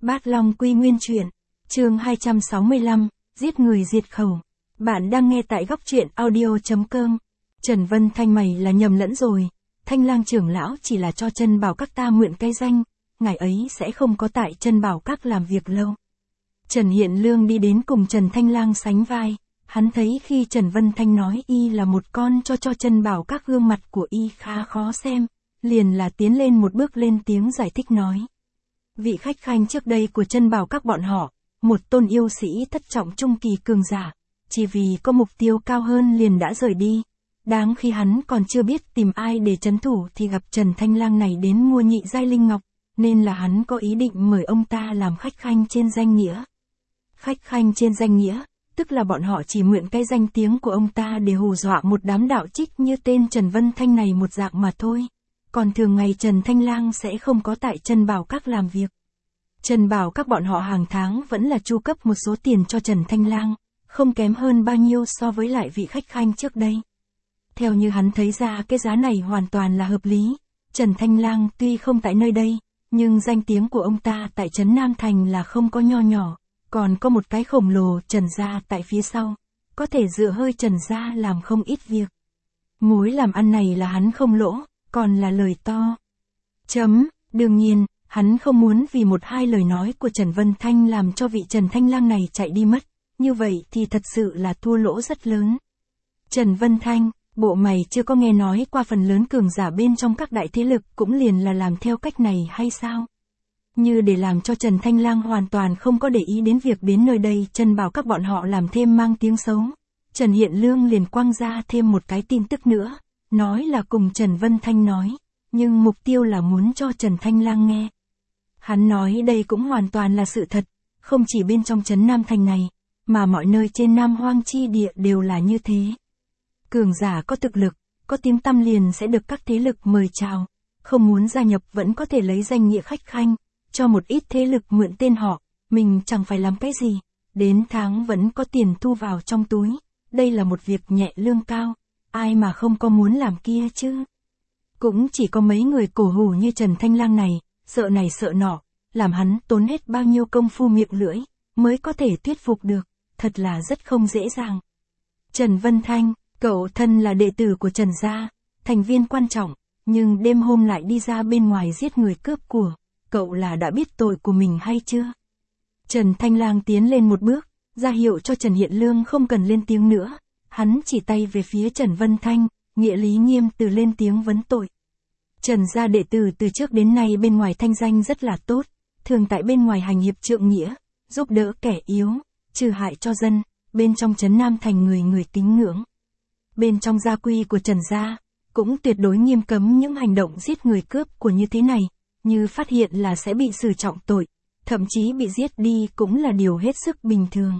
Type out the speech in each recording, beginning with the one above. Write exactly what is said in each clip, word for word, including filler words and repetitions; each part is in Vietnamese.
Bát Long Quy Nguyên Truyện, chương hai trăm sáu mươi lăm, giết người diệt khẩu. Bạn đang nghe tại góc truyện audio chấm com. Trần Vân Thanh mày là nhầm lẫn rồi, Thanh Lang trưởng lão chỉ là cho Chân Bảo Các ta mượn cái danh, ngài ấy sẽ không có tại Chân Bảo Các làm việc lâu. Trần Hiện Lương đi đến cùng Trần Thanh Lang sánh vai, hắn thấy khi Trần Vân Thanh nói y là một con cho cho Chân Bảo Các gương mặt của y khá khó xem, liền là tiến lên một bước lên tiếng giải thích nói. Vị khách khanh trước đây của Chân Bảo Các bọn họ, một tôn yêu sĩ thất trọng trung kỳ cường giả, chỉ vì có mục tiêu cao hơn liền đã rời đi. Đáng khi hắn còn chưa biết tìm ai để trấn thủ thì gặp Trần Thanh Lang này đến mua nhị giai linh ngọc, nên là hắn có ý định mời ông ta làm khách khanh trên danh nghĩa. Khách khanh trên danh nghĩa, tức là bọn họ chỉ mượn cái danh tiếng của ông ta để hù dọa một đám đạo trích như tên Trần Vân Thanh này một dạng mà thôi. Còn thường ngày Trần Thanh Lang sẽ không có tại Chân Bảo Các làm việc. Trần Bảo Các bọn họ hàng tháng vẫn là chu cấp một số tiền cho Trần Thanh Lang, không kém hơn bao nhiêu so với lại vị khách khanh trước đây. Theo như hắn thấy ra cái giá này hoàn toàn là hợp lý, Trần Thanh Lang tuy không tại nơi đây, nhưng danh tiếng của ông ta tại Trấn Nam Thành là không có nho nhỏ, còn có một cái khổng lồ Trần gia tại phía sau, có thể dựa hơi Trần gia làm không ít việc. Mối làm ăn này là hắn không lỗ, còn là lời to. Chấm, đương nhiên, hắn không muốn vì một hai lời nói của Trần Vân Thanh làm cho vị Trần Thanh Lang này chạy đi mất, như vậy thì thật sự là thua lỗ rất lớn. Trần Vân Thanh, bộ mày chưa có nghe nói qua phần lớn cường giả bên trong các đại thế lực cũng liền là làm theo cách này hay sao? Như để làm cho Trần Thanh Lang hoàn toàn không có để ý đến việc đến nơi đây Chân Bảo Các bọn họ làm thêm mang tiếng xấu. Trần Hiện Lương liền quăng ra thêm một cái tin tức nữa, nói là cùng Trần Vân Thanh nói, nhưng mục tiêu là muốn cho Trần Thanh Lang nghe. Hắn nói đây cũng hoàn toàn là sự thật, không chỉ bên trong Trấn Nam Thành này, mà mọi nơi trên Nam Hoang chi địa đều là như thế. Cường giả có thực lực, có tiếng tăm liền sẽ được các thế lực mời chào, không muốn gia nhập vẫn có thể lấy danh nghĩa khách khanh, cho một ít thế lực mượn tên họ, mình chẳng phải làm cái gì, đến tháng vẫn có tiền thu vào trong túi, đây là một việc nhẹ lương cao, ai mà không có muốn làm kia chứ. Cũng chỉ có mấy người cổ hủ như Trần Thanh Lang này, sợ này sợ nọ, làm hắn tốn hết bao nhiêu công phu miệng lưỡi, mới có thể thuyết phục được, thật là rất không dễ dàng. Trần Vân Thanh, cậu thân là đệ tử của Trần gia, thành viên quan trọng, nhưng đêm hôm lại đi ra bên ngoài giết người cướp của, cậu là đã biết tội của mình hay chưa? Trần Thanh Lang tiến lên một bước, ra hiệu cho Trần Hiện Lương không cần lên tiếng nữa, hắn chỉ tay về phía Trần Vân Thanh, nghĩa lý nghiêm từ lên tiếng vấn tội. Trần gia đệ tử từ trước đến nay bên ngoài thanh danh rất là tốt, thường tại bên ngoài hành hiệp trượng nghĩa, giúp đỡ kẻ yếu, trừ hại cho dân, bên trong Trấn Nam Thành người người kính ngưỡng. Bên trong gia quy của Trần gia, cũng tuyệt đối nghiêm cấm những hành động giết người cướp của như thế này, như phát hiện là sẽ bị xử trọng tội, thậm chí bị giết đi cũng là điều hết sức bình thường.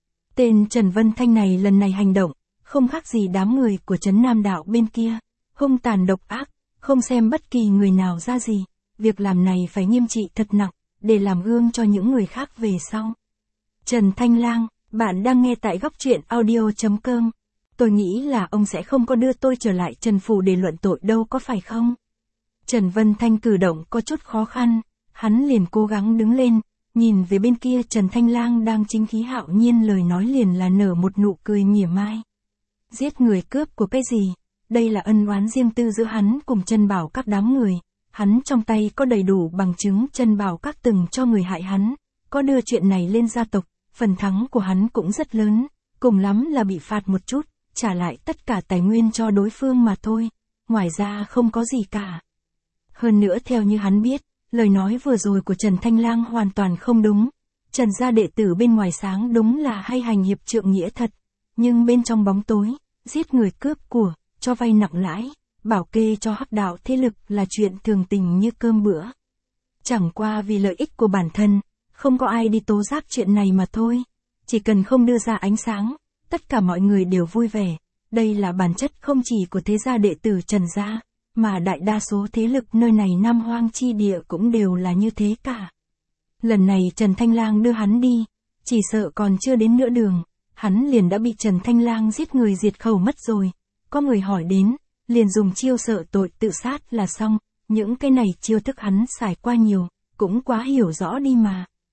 Tên Trần Vân Thanh này lần này hành động, không khác gì đám người của Trấn Nam Đạo bên kia, hung tàn độc ác, không xem bất kỳ người nào ra gì, việc làm này phải nghiêm trị thật nặng, để làm gương cho những người khác về sau. Trần Thanh Lang, bạn đang nghe tại góc truyện audio chấm com. Tôi nghĩ là ông sẽ không có đưa tôi trở lại Trần Phủ để luận tội đâu có phải không? Trần Vân Thanh cử động có chút khó khăn, hắn liền cố gắng đứng lên, nhìn về bên kia Trần Thanh Lang đang chính khí hạo nhiên lời nói liền là nở một nụ cười mỉa mai. Giết người cướp của cái gì? Đây là ân oán riêng tư giữa hắn cùng Chân Bảo Các đám người, hắn trong tay có đầy đủ bằng chứng Chân Bảo Các từng cho người hại hắn, có đưa chuyện này lên gia tộc, phần thắng của hắn cũng rất lớn, cùng lắm là bị phạt một chút, trả lại tất cả tài nguyên cho đối phương mà thôi, ngoài ra không có gì cả. Hơn nữa theo như hắn biết, lời nói vừa rồi của Trần Thanh Lang hoàn toàn không đúng, Trần gia đệ tử bên ngoài sáng đúng là hay hành hiệp trượng nghĩa thật, nhưng bên trong bóng tối, giết người cướp của, cho vay nặng lãi, bảo kê cho hắc đạo thế lực là chuyện thường tình như cơm bữa. Chẳng qua vì lợi ích của bản thân, không có ai đi tố giác chuyện này mà thôi, chỉ cần không đưa ra ánh sáng, tất cả mọi người đều vui vẻ, đây là bản chất không chỉ của thế gia đệ tử Trần gia, mà đại đa số thế lực nơi này Nam Hoang chi địa cũng đều là như thế cả. Lần này Trần Thanh Lang đưa hắn đi, chỉ sợ còn chưa đến nửa đường, hắn liền đã bị Trần Thanh Lang giết người diệt khẩu mất rồi. Có người hỏi đến, liền dùng chiêu sợ tội tự sát là xong, những cái này chiêu thức hắn xài qua nhiều, cũng quá hiểu rõ đi mà.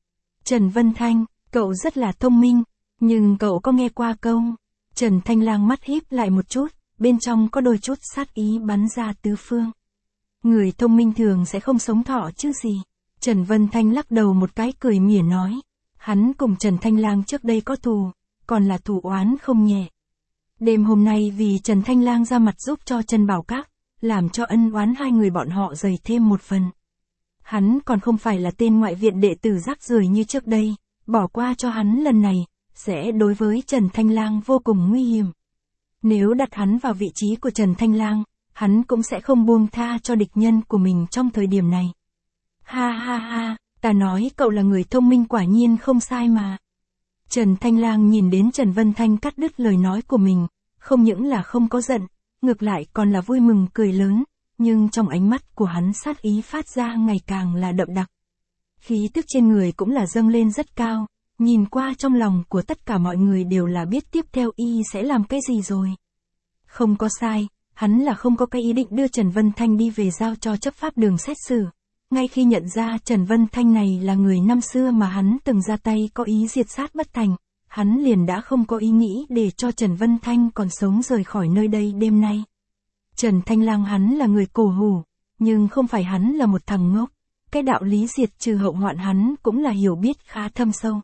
Trần Vân Thanh, cậu rất là thông minh, nhưng cậu có nghe qua câu, Trần Thanh Lang mắt híp lại một chút, bên trong có đôi chút sát ý bắn ra tứ phương. Người thông minh thường sẽ không sống thọ chứ gì. Trần Vân Thanh lắc đầu một cái cười mỉa nói, hắn cùng Trần Thanh Lang trước đây có thù, còn là thù oán không nhẹ. Đêm hôm nay vì Trần Thanh Lang ra mặt giúp cho Trần Bảo Các, làm cho ân oán hai người bọn họ dày thêm một phần. Hắn còn không phải là tên ngoại viện đệ tử rác rưởi như trước đây, bỏ qua cho hắn lần này, sẽ đối với Trần Thanh Lang vô cùng nguy hiểm. Nếu đặt hắn vào vị trí của Trần Thanh Lang, hắn cũng sẽ không buông tha cho địch nhân của mình trong thời điểm này. Ha ha ha, ta nói cậu là người thông minh quả nhiên không sai mà. Trần Thanh Lang nhìn đến Trần Vân Thanh cắt đứt lời nói của mình, không những là không có giận, ngược lại còn là vui mừng cười lớn, nhưng trong ánh mắt của hắn sát ý phát ra ngày càng là đậm đặc. Khí tức trên người cũng là dâng lên rất cao, nhìn qua trong lòng của tất cả mọi người đều là biết tiếp theo y sẽ làm cái gì rồi. Không có sai, hắn là không có cái ý định đưa Trần Vân Thanh đi về giao cho chấp pháp đường xét xử. Ngay khi nhận ra Trần Vân Thanh này là người năm xưa mà hắn từng ra tay có ý diệt sát bất thành, hắn liền đã không có ý nghĩ để cho Trần Vân Thanh còn sống rời khỏi nơi đây đêm nay. Trần Thanh Lang hắn là người cổ hủ, nhưng không phải hắn là một thằng ngốc, cái đạo lý diệt trừ hậu hoạn hắn cũng là hiểu biết khá thâm sâu.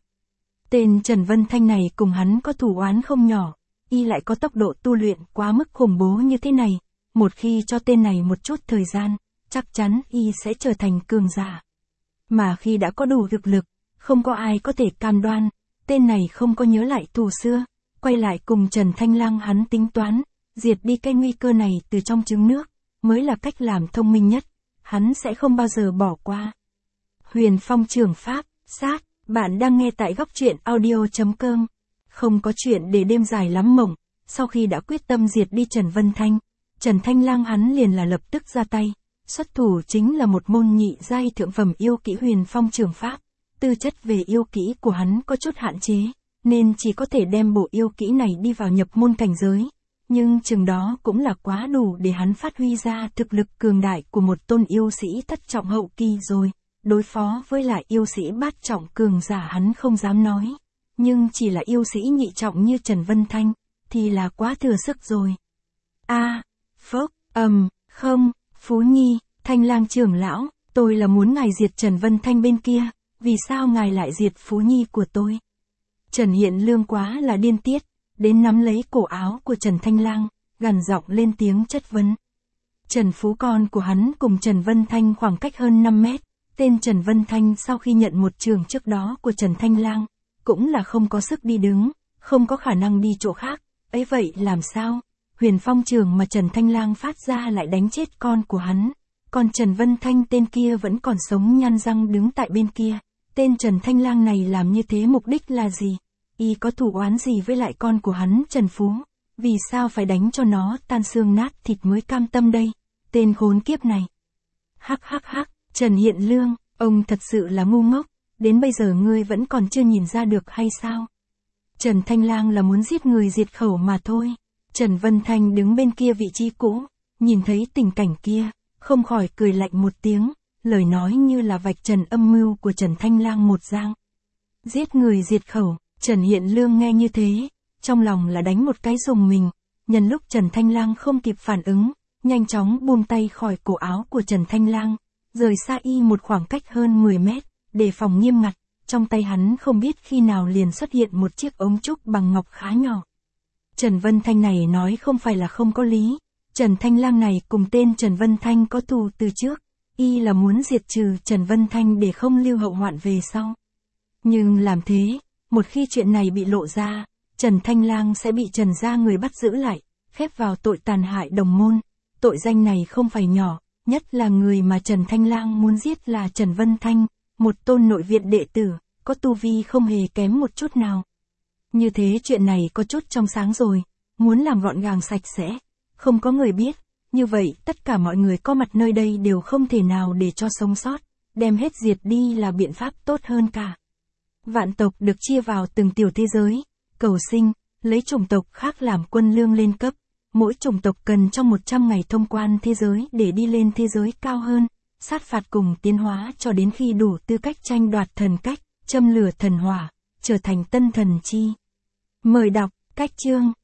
Tên Trần Vân Thanh này cùng hắn có thù oán không nhỏ, y lại có tốc độ tu luyện quá mức khủng bố như thế này, một khi cho tên này một chút thời gian, chắc chắn y sẽ trở thành cường giả. Mà khi đã có đủ thực lực, không có ai có thể cam đoan, tên này không có nhớ lại thù xưa, quay lại cùng Trần Thanh Lang hắn tính toán, diệt đi cái nguy cơ này từ trong trứng nước, mới là cách làm thông minh nhất, hắn sẽ không bao giờ bỏ qua. Huyền Phong Trường Pháp, sát, bạn đang nghe tại góc truyện audio chấm com. Không có chuyện để đêm dài lắm mộng, sau khi đã quyết tâm diệt đi Trần Vân Thanh, Trần Thanh Lang hắn liền là lập tức ra tay, xuất thủ chính là một môn nhị giai thượng phẩm yêu kỹ Huyền Phong Trường Pháp. Tư chất về yêu kỹ của hắn có chút hạn chế, nên chỉ có thể đem bộ yêu kỹ này đi vào nhập môn cảnh giới, nhưng chừng đó cũng là quá đủ để hắn phát huy ra thực lực cường đại của một tôn yêu sĩ thất trọng hậu kỳ rồi, đối phó với lại yêu sĩ bát trọng cường giả hắn không dám nói, nhưng chỉ là yêu sĩ nhị trọng như Trần Vân Thanh, thì là quá thừa sức rồi. A, à, phốc, ầm, um, không, Phú Nhi, Thanh Lang trưởng lão, tôi là muốn ngài diệt Trần Vân Thanh bên kia, vì sao ngài lại diệt Phú Nhi của tôi? Trần Hiện Lương quá là điên tiết, đến nắm lấy cổ áo của Trần Thanh Lang, gằn giọng lên tiếng chất vấn. Trần Phú con của hắn cùng Trần Vân Thanh khoảng cách hơn năm mét, tên Trần Vân Thanh sau khi nhận một trường trước đó của Trần Thanh Lang, cũng là không có sức đi đứng, không có khả năng đi chỗ khác, ấy vậy làm sao? Huyền Phong trường mà Trần Thanh Lang phát ra lại đánh chết con của hắn, còn Trần Vân Thanh tên kia vẫn còn sống nhăn răng đứng tại bên kia. Tên Trần Thanh Lang này làm như thế mục đích là gì? Y có thù oán gì với lại con của hắn Trần Phú? Vì sao phải đánh cho nó tan xương nát thịt mới cam tâm đây? Tên khốn kiếp này. Hắc hắc hắc, Trần Hiện Lương, ông thật sự là ngu ngốc, đến bây giờ ngươi vẫn còn chưa nhìn ra được hay sao? Trần Thanh Lang là muốn giết người diệt khẩu mà thôi. Trần Vân Thanh đứng bên kia vị trí cũ, nhìn thấy tình cảnh kia, không khỏi cười lạnh một tiếng. Lời nói như là vạch trần âm mưu của Trần Thanh Lang một giang. Giết người diệt khẩu, Trần Hiện Lương nghe như thế, trong lòng là đánh một cái rùng mình, nhân lúc Trần Thanh Lang không kịp phản ứng, nhanh chóng buông tay khỏi cổ áo của Trần Thanh Lang, rời xa y một khoảng cách hơn mười mét, đề phòng nghiêm ngặt, trong tay hắn không biết khi nào liền xuất hiện một chiếc ống trúc bằng ngọc khá nhỏ. Trần Vân Thanh này nói không phải là không có lý, Trần Thanh Lang này cùng tên Trần Vân Thanh có thù từ trước. Y là muốn diệt trừ Trần Vân Thanh để không lưu hậu hoạn về sau. Nhưng làm thế, một khi chuyện này bị lộ ra, Trần Thanh Lang sẽ bị Trần gia người bắt giữ lại, khép vào tội tàn hại đồng môn. Tội danh này không phải nhỏ, nhất là người mà Trần Thanh Lang muốn giết là Trần Vân Thanh, một tôn nội viện đệ tử, có tu vi không hề kém một chút nào. Như thế chuyện này có chút trong sáng rồi, muốn làm gọn gàng sạch sẽ, không có người biết. Như vậy tất cả mọi người có mặt nơi đây đều không thể nào để cho sống sót, đem hết diệt đi là biện pháp tốt hơn cả. Vạn tộc được chia vào từng tiểu thế giới, cầu sinh, lấy chủng tộc khác làm quân lương lên cấp, mỗi chủng tộc cần trong một trăm ngày thông quan thế giới để đi lên thế giới cao hơn, sát phạt cùng tiến hóa cho đến khi đủ tư cách tranh đoạt thần cách, châm lửa thần hỏa, trở thành tân thần chi. Mời đọc, cách chương.